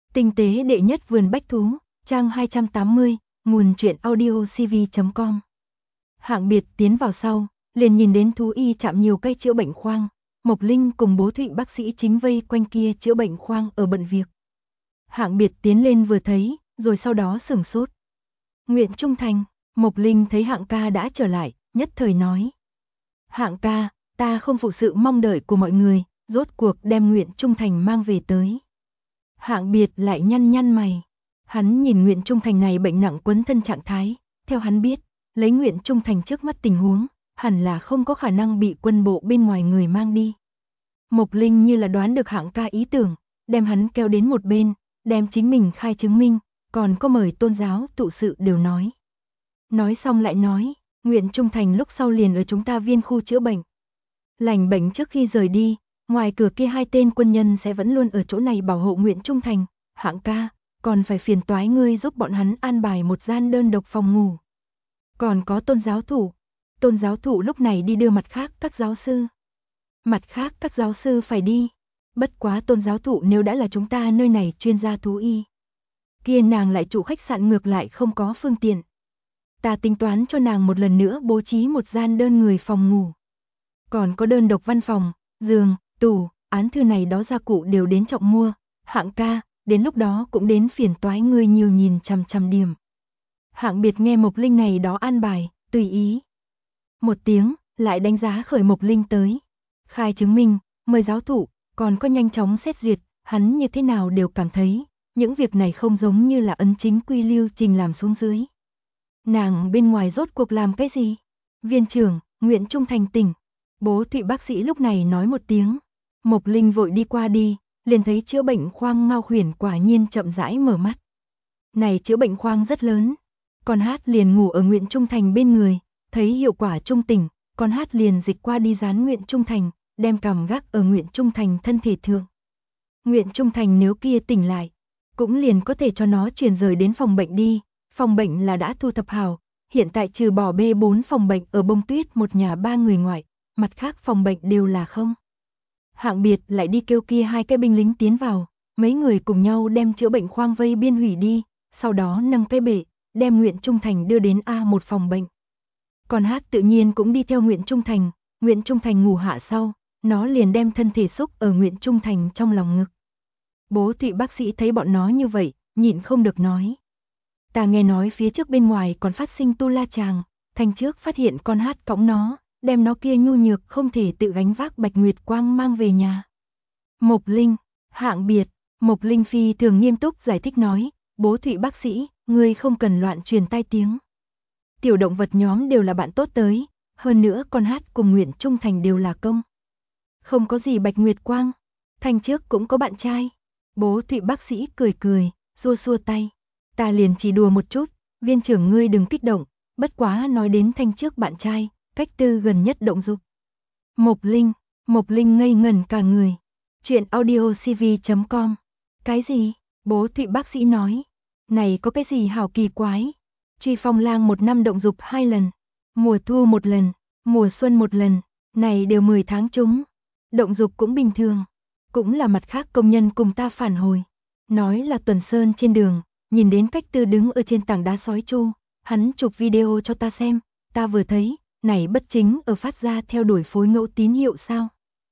Tinh tế đệ nhất vườn bách thú, trang 280, nguồn truyện audio cv.com. Hạng Biệt tiến vào sau, liền nhìn đến thú y chạm nhiều cây chữa bệnh khoang, Mộc Linh cùng Bố Thụy bác sĩ chính vây quanh kia chữa bệnh khoang ở bận việc. Hạng Biệt tiến lên vừa thấy, rồi sau đó sửng sốt. Nguyện Trung Thành, Mộc Linh thấy Hạng ca đã trở lại, nhất thời nói. Hạng ca, ta không phụ sự mong đợi của mọi người, rốt cuộc đem Nguyện Trung Thành mang về tới. Hạng Biệt lại nhăn nhăn mày. Hắn nhìn Nguyện Trung Thành này bệnh nặng quấn thân trạng thái, theo hắn biết, lấy Nguyện Trung Thành trước mắt tình huống, hẳn là không có khả năng bị quân bộ bên ngoài người mang đi. Mộc Linh như là đoán được Hạng ca ý tưởng, đem hắn kéo đến một bên, đem chính mình khai chứng minh, còn có mời tôn giáo tụ sự đều nói. Nói xong lại nói, Nguyện Trung Thành lúc sau liền ở chúng ta viên khu chữa bệnh. Lành bệnh trước khi rời đi, ngoài cửa kia 2 tên quân nhân sẽ vẫn luôn ở chỗ này bảo hộ Nguyện Trung Thành. Hạng ca, còn phải phiền toái ngươi giúp bọn hắn an bài một gian đơn độc phòng ngủ. Còn có tôn giáo thụ lúc này đi đưa mặt khác các giáo sư. Mặt khác các giáo sư phải đi. Bất quá tôn giáo thụ nếu đã là chúng ta nơi này chuyên gia thú y, kia nàng lại chủ khách sạn ngược lại không có phương tiện. Ta tính toán cho nàng một lần nữa bố trí một gian đơn người phòng ngủ. Còn có đơn độc văn phòng, giường, tủ, án thư này đó gia cụ đều đến trọng mua. Hạng ca, đến lúc đó cũng đến phiền toái ngươi nhiều nhìn chằm chằm điểm. Hạng Biệt nghe Mộc Linh này đó an bài, tùy ý. Một tiếng, lại đánh giá khởi Mộc Linh tới. Khai chứng minh, mời giáo thụ, còn có nhanh chóng xét duyệt, hắn như thế nào đều cảm thấy, những việc này không giống như là ấn chính quy lưu trình làm xuống dưới. Nàng bên ngoài rốt cuộc làm cái gì? Viên trưởng, Nguyện Trung Thành tỉnh. Bố Thụy bác sĩ lúc này nói một tiếng. Mộc Linh vội đi qua đi, liền thấy chữa bệnh khoang Ngao Khuyển quả nhiên chậm rãi mở mắt. Này chữa bệnh khoang rất lớn. Con hát liền ngủ ở Nguyện Trung Thành bên người, thấy hiệu quả trung tỉnh, con hát liền dịch qua đi dán Nguyện Trung Thành, đem cằm gác ở Nguyện Trung Thành thân thể thượng. Nguyện Trung Thành nếu kia tỉnh lại, cũng liền có thể cho nó chuyển rời đến phòng bệnh đi. Phòng bệnh là đã thu thập hào, hiện tại trừ bỏ B4 phòng bệnh ở Bông Tuyết một nhà 3 người ngoại, mặt khác phòng bệnh đều là không. Hạng Biệt lại đi kêu kia 2 cái binh lính tiến vào, mấy người cùng nhau đem chữa bệnh khoang vây biên hủy đi, sau đó nâng cái bể, đem Nguyện Trung Thành đưa đến A1 phòng bệnh. Còn hát tự nhiên cũng đi theo Nguyện Trung Thành ngủ hạ sau, nó liền đem thân thể xúc ở Nguyện Trung Thành trong lòng ngực. Bố Thụy bác sĩ thấy bọn nó như vậy, nhịn không được nói. Ta nghe nói phía trước bên ngoài còn phát sinh tu la chàng, Thanh trước phát hiện con hát cõng nó, đem nó kia nhu nhược không thể tự gánh vác Bạch Nguyệt Quang mang về nhà. Mộc Linh, Hạng Biệt, Mộc Linh phi thường nghiêm túc giải thích nói, Bố Thụy bác sĩ, ngươi không cần loạn truyền tai tiếng. Tiểu động vật nhóm đều là bạn tốt tới, hơn nữa con hát cùng Nguyện Trung Thành đều là công. Không có gì Bạch Nguyệt Quang, Thanh trước cũng có bạn trai. Bố Thụy bác sĩ cười cười, xua xua tay. Ta liền chỉ đùa một chút, viên trưởng ngươi đừng kích động, bất quá nói đến Thanh trước bạn trai, cách tư gần nhất động dục. Mộc Linh ngây ngẩn cả người. Chuyện audio cv.com. Cái gì? Bố Thụy bác sĩ nói. Này có cái gì hảo kỳ quái? Truy Phong Lang 1 năm động dục 2 lần, mùa thu 1 lần, mùa xuân 1 lần, này đều 10 tháng chúng. Động dục cũng bình thường. Cũng là mặt khác công nhân cùng ta phản hồi. Nói là tuần sơn trên đường, nhìn đến cách tư đứng ở trên tảng đá sói chu, hắn chụp video cho ta xem, ta vừa thấy, này bất chính ở phát ra theo đuổi phối ngẫu tín hiệu sao?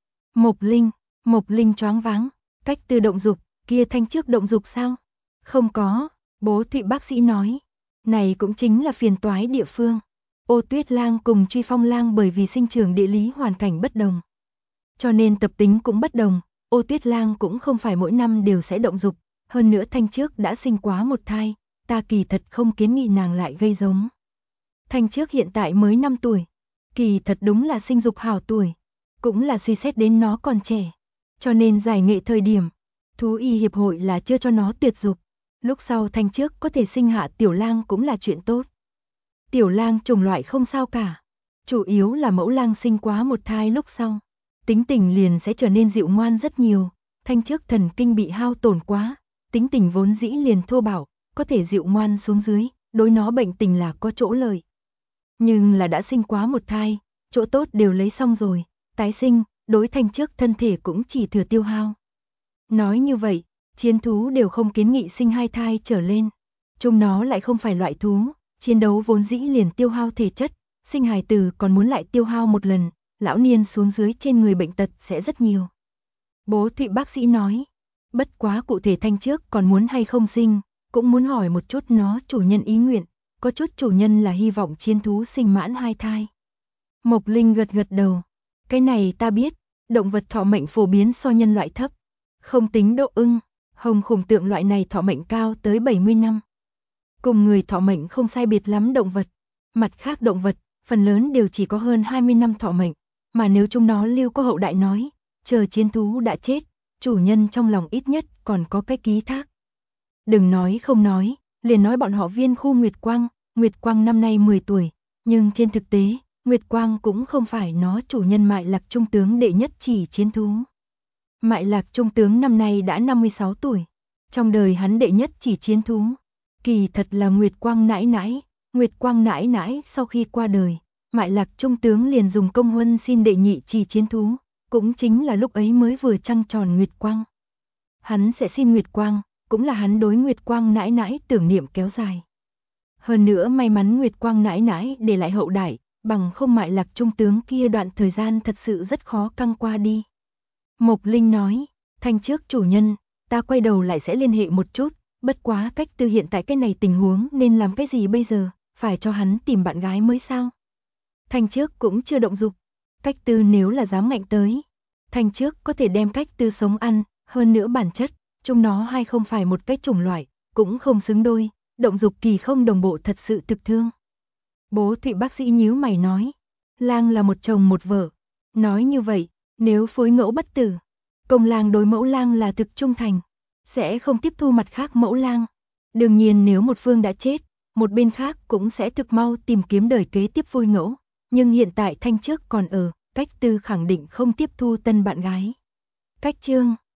Mộc Linh choáng váng, cách tư động dục, kia Thanh trước động dục sao? Không có, Bố Thụy bác sĩ nói, này cũng chính là phiền toái địa phương. Ô Tuyết Lang cùng Truy Phong Lang bởi vì sinh trưởng địa lý hoàn cảnh bất đồng, cho nên tập tính cũng bất đồng. Ô Tuyết Lang cũng không phải mỗi năm đều sẽ động dục, hơn nữa Thanh trước đã sinh quá một thai, ta kỳ thật không kiến nghị nàng lại gây giống. Thanh trước hiện tại mới 5 tuổi, kỳ thật đúng là sinh dục hảo tuổi, cũng là suy xét đến nó còn trẻ, cho nên giải nghệ thời điểm, thú y hiệp hội là chưa cho nó tuyệt dục, lúc sau Thanh trước có thể sinh hạ tiểu lang cũng là chuyện tốt. Tiểu lang chủng loại không sao cả, chủ yếu là mẫu lang sinh quá một thai lúc sau, tính tình liền sẽ trở nên dịu ngoan rất nhiều. Thanh trước thần kinh bị hao tổn quá, tính tình vốn dĩ liền thô bạo, có thể dịu ngoan xuống dưới, đối nó bệnh tình là có chỗ lợi. Nhưng là đã sinh quá một thai, chỗ tốt đều lấy xong rồi, tái sinh, đối Thanh trước thân thể cũng chỉ thừa tiêu hao. Nói như vậy, Chiến thú đều không kiến nghị sinh 2 thai trở lên. Chúng nó lại không phải loại thú, chiến đấu vốn dĩ liền tiêu hao thể chất, sinh hài tử còn muốn lại tiêu hao một lần, lão niên xuống dưới trên người bệnh tật sẽ rất nhiều. Bố Thụy bác sĩ nói, bất quá cụ thể Thanh trước còn muốn hay không sinh, cũng muốn hỏi một chút nó chủ nhân ý nguyện, có chút chủ nhân là hy vọng chiến thú sinh mãn 2 thai. Mộc Linh gật gật đầu, cái này ta biết, động vật thọ mệnh phổ biến so nhân loại thấp, không tính độ ưng, hồng khủng tượng loại này thọ mệnh cao tới 70 năm. Cùng người thọ mệnh không sai biệt lắm động vật, mặt khác động vật, phần lớn đều chỉ có hơn 20 năm thọ mệnh, mà nếu chúng nó lưu có hậu đại nói, chờ chiến thú đã chết, chủ nhân trong lòng ít nhất còn có cái ký thác. Đừng nói không nói, liền nói bọn họ viên khu Nguyệt Quang năm nay 10 tuổi, nhưng trên thực tế, Nguyệt Quang cũng không phải nó chủ nhân Mại Lạc Trung tướng đệ nhất chỉ chiến thú. Mại Lạc Trung tướng năm nay đã 56 tuổi, trong đời hắn đệ nhất chỉ chiến thú, kỳ thật là Nguyệt Quang nãi nãi. Nguyệt Quang nãi nãi sau khi qua đời, Mại Lạc Trung tướng liền dùng công huân xin đệ nhị chỉ chiến thú, cũng chính là lúc ấy mới vừa trăng tròn Nguyệt Quang. Hắn sẽ xin Nguyệt Quang, cũng là hắn đối Nguyệt Quang nãi nãi tưởng niệm kéo dài. Hơn nữa may mắn Nguyệt Quang nãi nãi để lại hậu đại, bằng không Mại Lạc Trung tướng kia đoạn thời gian thật sự rất khó căng qua đi. Mộc Linh nói, Thanh trước chủ nhân, ta quay đầu lại sẽ liên hệ một chút, bất quá Cách Tư hiện tại cái này tình huống nên làm cái gì bây giờ, phải cho hắn tìm bạn gái mới sao? Thanh trước cũng chưa động dục, Cách Tư nếu là dám ngạnh tới, Thanh trước có thể đem Cách Tư sống ăn, hơn nữa bản chất, chúng nó hay không phải một cái chủng loại, cũng không xứng đôi, động dục kỳ không đồng bộ thật sự thực thương. Bố Thụy bác sĩ nhíu mày nói, lang là một chồng một vợ, nói như vậy, nếu phối ngẫu bất tử, công lang đối mẫu lang là thực trung thành, sẽ không tiếp thu mặt khác mẫu lang. Đương nhiên nếu một phương đã chết, một bên khác cũng sẽ thực mau tìm kiếm đời kế tiếp phôi ngẫu, nhưng hiện tại Thanh trước còn ở, Cách Tư khẳng định không tiếp thu tân bạn gái. Cách Chương